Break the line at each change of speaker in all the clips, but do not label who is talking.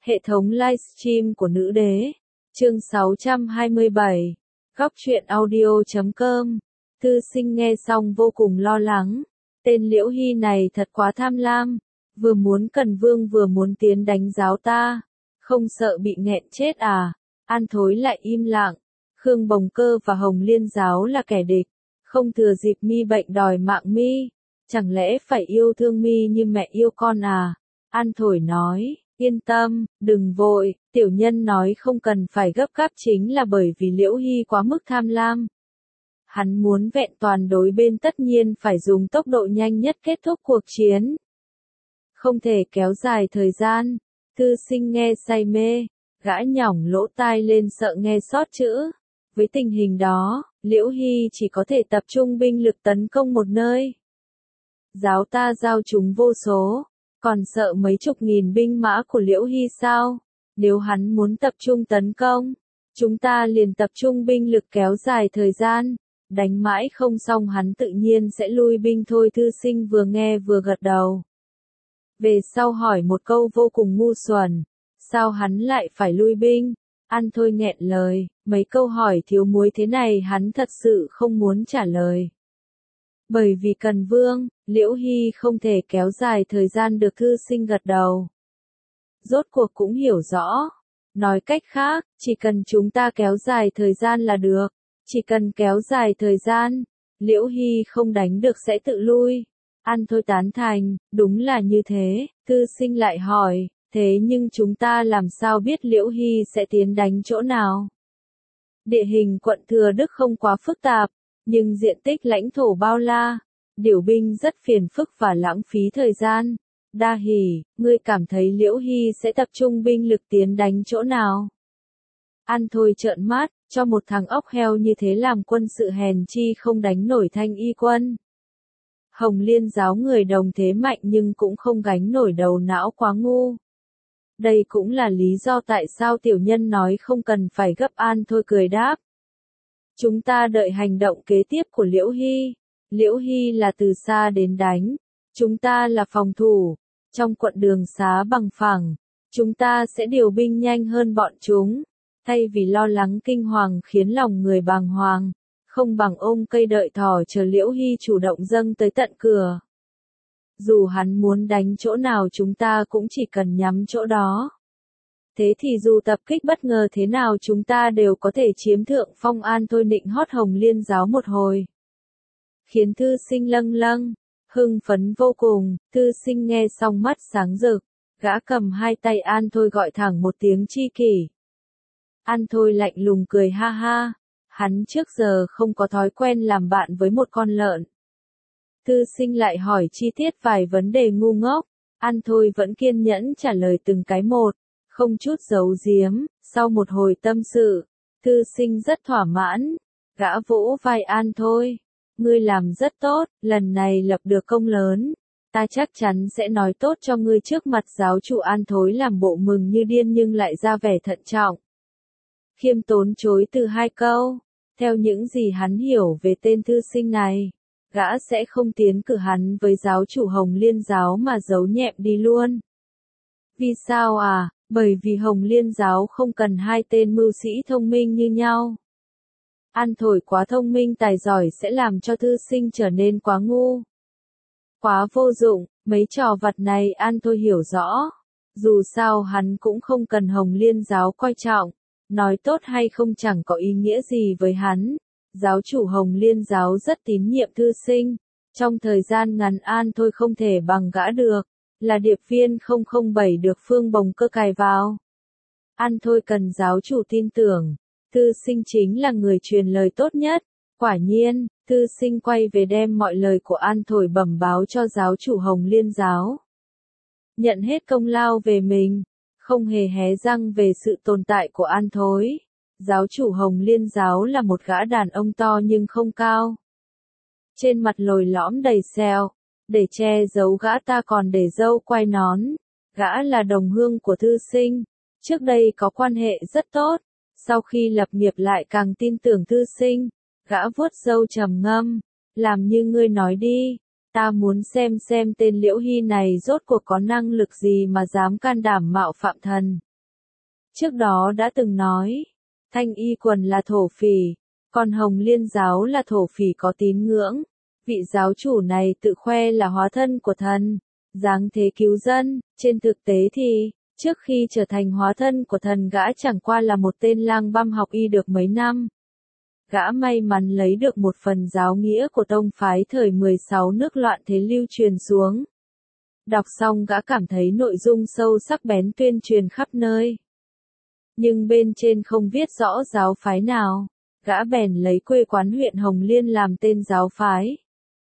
Hệ thống livestream của nữ đế. Chương 627. Góc truyện audio.com. Thư sinh nghe xong vô cùng lo lắng. Tên Liễu Hy này thật quá tham lam. Vừa muốn Cần Vương vừa muốn tiến đánh giáo ta. Không sợ bị nghẹn chết à? An Thối lại im lặng. Khương Bồng Cơ và Hồng Liên giáo là kẻ địch. Không thừa dịp mi bệnh đòi mạng mi. Chẳng lẽ phải yêu thương mi như mẹ yêu con à? An Thổi nói. Yên tâm, đừng vội, tiểu nhân nói không cần phải gấp gáp chính là bởi vì Liễu Hy quá mức tham lam. Hắn muốn vẹn toàn đối bên tất nhiên phải dùng tốc độ nhanh nhất kết thúc cuộc chiến. Không thể kéo dài thời gian. Thư sinh nghe say mê, gã nhỏng lỗ tai lên sợ nghe sót chữ. Với tình hình đó, Liễu Hy chỉ có thể tập trung binh lực tấn công một nơi. Giáo ta giao chúng vô số. Còn sợ mấy chục nghìn binh mã của Liễu Hy sao? Nếu hắn muốn tập trung tấn công, chúng ta liền tập trung binh lực kéo dài thời gian, đánh mãi không xong hắn tự nhiên sẽ lui binh thôi. Thư sinh vừa nghe vừa gật đầu. Về sau hỏi một câu vô cùng ngu xuẩn, sao hắn lại phải lui binh? An Thôi nghẹn lời, mấy câu hỏi thiếu muối thế này hắn thật sự không muốn trả lời. Bởi vì Cần Vương, Liễu Hy không thể kéo dài thời gian được. Thư sinh gật đầu. Rốt cuộc cũng hiểu rõ. Nói cách khác, chỉ cần chúng ta kéo dài thời gian là được. Chỉ cần kéo dài thời gian, Liễu Hy không đánh được sẽ tự lui. An Thôi tán thành, đúng là như thế. Thư sinh lại hỏi, thế nhưng chúng ta làm sao biết Liễu Hy sẽ tiến đánh chỗ nào? Địa hình quận Thừa Đức không quá phức tạp. Nhưng diện tích lãnh thổ bao la, điều binh rất phiền phức và lãng phí thời gian. Đa Hỷ, ngươi cảm thấy Liễu Hy sẽ tập trung binh lực tiến đánh chỗ nào? An Thôi trợn mắt, cho một thằng ốc heo như thế làm quân sự hèn chi không đánh nổi Thanh Y quân. Hồng Liên giáo người đồng thế mạnh nhưng cũng không gánh nổi đầu não quá ngu. Đây cũng là lý do tại sao tiểu nhân nói không cần phải gấp. An Thôi cười đáp. Chúng ta đợi hành động kế tiếp của Liễu Hy. Liễu Hy là từ xa đến đánh. Chúng ta là phòng thủ. Trong quận đường xá bằng phẳng, chúng ta sẽ điều binh nhanh hơn bọn chúng. Thay vì lo lắng kinh hoàng khiến lòng người bàng hoàng, không bằng ôm cây đợi thỏ chờ Liễu Hy chủ động dâng tới tận cửa. Dù hắn muốn đánh chỗ nào chúng ta cũng chỉ cần nhắm chỗ đó. Thế thì dù tập kích bất ngờ thế nào chúng ta đều có thể chiếm thượng phong. An Thôi nịnh hót Hồng Liên giáo một hồi, khiến thư sinh lâng lâng, hưng phấn vô cùng. Thư sinh nghe xong mắt sáng rực, gã cầm hai tay An Thôi gọi thẳng một tiếng chi kỷ. An Thôi lạnh lùng cười ha ha, hắn trước giờ không có thói quen làm bạn với một con lợn. Thư sinh lại hỏi chi tiết vài vấn đề ngu ngốc, An Thôi vẫn kiên nhẫn trả lời từng cái một. Không chút giấu giếm. Sau một hồi tâm sự, thư sinh rất thỏa mãn. Gã vỗ vai An Thôi. Ngươi làm rất tốt, lần này lập được công lớn. Ta chắc chắn sẽ nói tốt cho ngươi trước mặt giáo chủ. An Thối làm bộ mừng như điên nhưng lại ra vẻ thận trọng. Khiêm tốn chối từ hai câu. Theo những gì hắn hiểu về tên thư sinh này, gã sẽ không tiến cử hắn với giáo chủ Hồng Liên giáo mà giấu nhẹm đi luôn. Vì sao à? Bởi vì Hồng Liên giáo không cần hai tên mưu sĩ thông minh như nhau. An Thổi quá thông minh tài giỏi sẽ làm cho thư sinh trở nên quá ngu, quá vô dụng. Mấy trò vặt này An Thôi hiểu rõ. Dù sao hắn cũng không cần Hồng Liên giáo coi trọng. Nói tốt hay không chẳng có ý nghĩa gì với hắn. Giáo chủ Hồng Liên giáo rất tín nhiệm thư sinh. Trong thời gian ngắn An Thôi không thể bằng gã được. Là điệp viên 007 được Phương Bồng Cơ cài vào. An Thôi cần giáo chủ tin tưởng. Thư sinh chính là người truyền lời tốt nhất. Quả nhiên, thư sinh quay về đem mọi lời của An Thổi bẩm báo cho giáo chủ Hồng Liên giáo. Nhận hết công lao về mình, không hề hé răng về sự tồn tại của An Thối. Giáo chủ Hồng Liên giáo là một gã đàn ông to nhưng không cao. Trên mặt lồi lõm đầy sẹo. Để che giấu gã ta còn để râu quai nón. Gã là đồng hương của thư sinh. Trước đây có quan hệ rất tốt. Sau khi lập nghiệp lại càng tin tưởng thư sinh. Gã vuốt râu trầm ngâm. Làm như ngươi nói đi. Ta muốn xem tên Liễu Hy này rốt cuộc có năng lực gì mà dám can đảm mạo phạm thần. trước đó đã từng nói, Thanh Y Quần là thổ phỉ, còn Hồng Liên giáo là thổ phỉ có tín ngưỡng. Vị giáo chủ này tự khoe là hóa thân của thần, giáng thế cứu dân, trên thực tế thì, trước khi trở thành hóa thân của thần gã chẳng qua là một tên lang băm học y được mấy năm. Gã may mắn lấy được một phần giáo nghĩa của tông phái thời 16 nước loạn thế lưu truyền xuống. Đọc xong gã cảm thấy nội dung sâu sắc bén tuyên truyền khắp nơi. Nhưng bên trên không viết rõ giáo phái nào, gã bèn lấy quê quán huyện Hồng Liên làm tên giáo phái.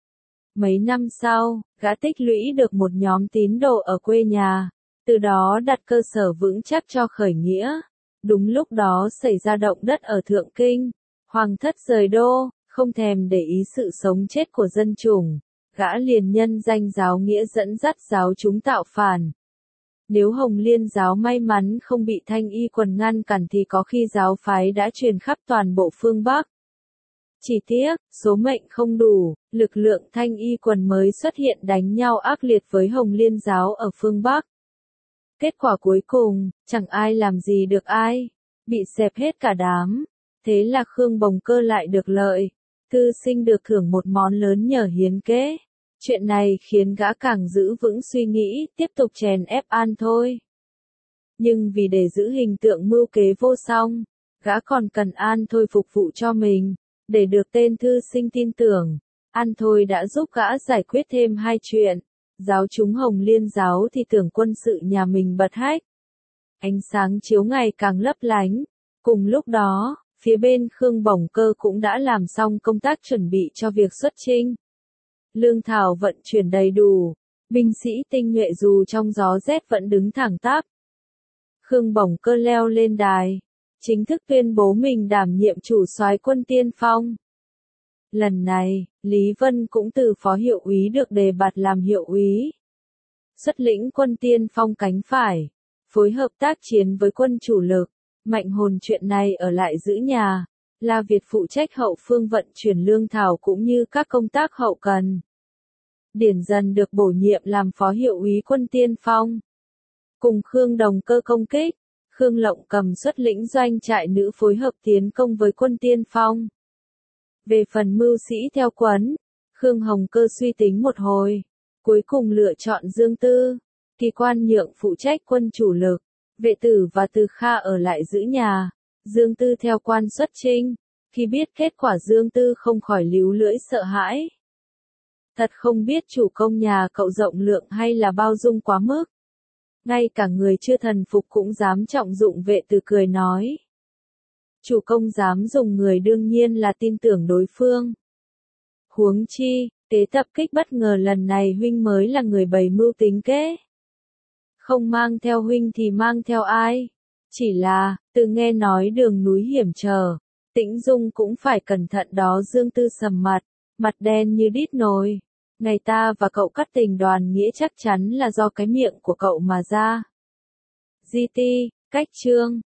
Mấy năm sau, gã tích lũy được một nhóm tín đồ ở quê nhà, từ đó đặt cơ sở vững chắc cho khởi nghĩa. Đúng lúc đó xảy ra động đất ở Thượng Kinh, hoàng thất rời đô, không thèm để ý sự sống chết của dân chủng, gã liền nhân danh giáo nghĩa dẫn dắt giáo chúng tạo phản. Nếu Hồng Liên giáo may mắn không bị Thanh Y Quần ngăn cản thì có khi giáo phái đã truyền khắp toàn bộ phương Bắc. Chỉ tiếc, số mệnh không đủ, lực lượng Thanh Y Quần mới xuất hiện đánh nhau ác liệt với Hồng Liên giáo ở phương Bắc. Kết quả cuối cùng, chẳng ai làm gì được ai, bị xẹp hết cả đám. Thế là Khương Bồng Cơ lại được lợi, thư sinh được thưởng một món lớn nhờ hiến kế. Chuyện này khiến gã càng giữ vững suy nghĩ, tiếp tục chèn ép An Thôi. Nhưng vì để giữ hình tượng mưu kế vô song, gã còn cần An Thôi phục vụ cho mình, để được tên thư sinh tin tưởng. An Thôi đã giúp gã giải quyết thêm hai chuyện. Giáo chúng Hồng Liên giáo thì tưởng quân sự nhà mình bật hách. Ánh sáng chiếu ngày càng lấp lánh. Cùng lúc đó, phía bên Khương Bồng Cơ cũng đã làm xong công tác chuẩn bị cho việc xuất chinh. Lương thảo vận chuyển đầy đủ, binh sĩ tinh nhuệ dù trong gió rét vẫn đứng thẳng tắp. Khương Bồng Cơ leo lên đài, chính thức tuyên bố mình đảm nhiệm chủ soái quân tiên phong. Lần này, Lý Vân cũng từ phó hiệu úy được đề bạt làm hiệu úy. Xuất lĩnh quân tiên phong cánh phải, phối hợp tác chiến với quân chủ lực. Mạnh Hồn chuyện này ở lại giữ nhà, La Việt phụ trách hậu phương vận chuyển lương thảo cũng như các công tác hậu cần. Điển Dần được bổ nhiệm làm phó hiệu úy quân tiên phong. Cùng Khương Đồng Cơ công kích, Khương Lộng Cầm xuất lĩnh doanh trại nữ phối hợp tiến công với quân tiên phong. Về phần mưu sĩ theo quấn, Khương Hồng Cơ suy tính một hồi, cuối cùng lựa chọn Dương Tư, Kỳ Quan Nhượng phụ trách quân chủ lực, Vệ Tử và Từ Kha ở lại giữ nhà, Dương Tư theo quan xuất chinh. Khi biết kết quả Dương Tư không khỏi líu lưỡi sợ hãi. Thật không biết chủ công nhà cậu rộng lượng hay là bao dung quá mức. Ngay cả người chưa thần phục cũng dám trọng dụng. Vệ Tử cười nói. Chủ công dám dùng người đương nhiên là tin tưởng đối phương. Huống chi, tế tập kích bất ngờ lần này huynh mới là người bày mưu tính kế. Không mang theo huynh thì mang theo ai? Chỉ là, từ nghe nói đường núi hiểm trở, Tĩnh Dung cũng phải cẩn thận đó. Dương Tư sầm mặt đen như đít nồi. Ngày ta và cậu cắt tình đoàn nghĩa chắc chắn là do cái miệng của cậu mà ra. GT, cách chương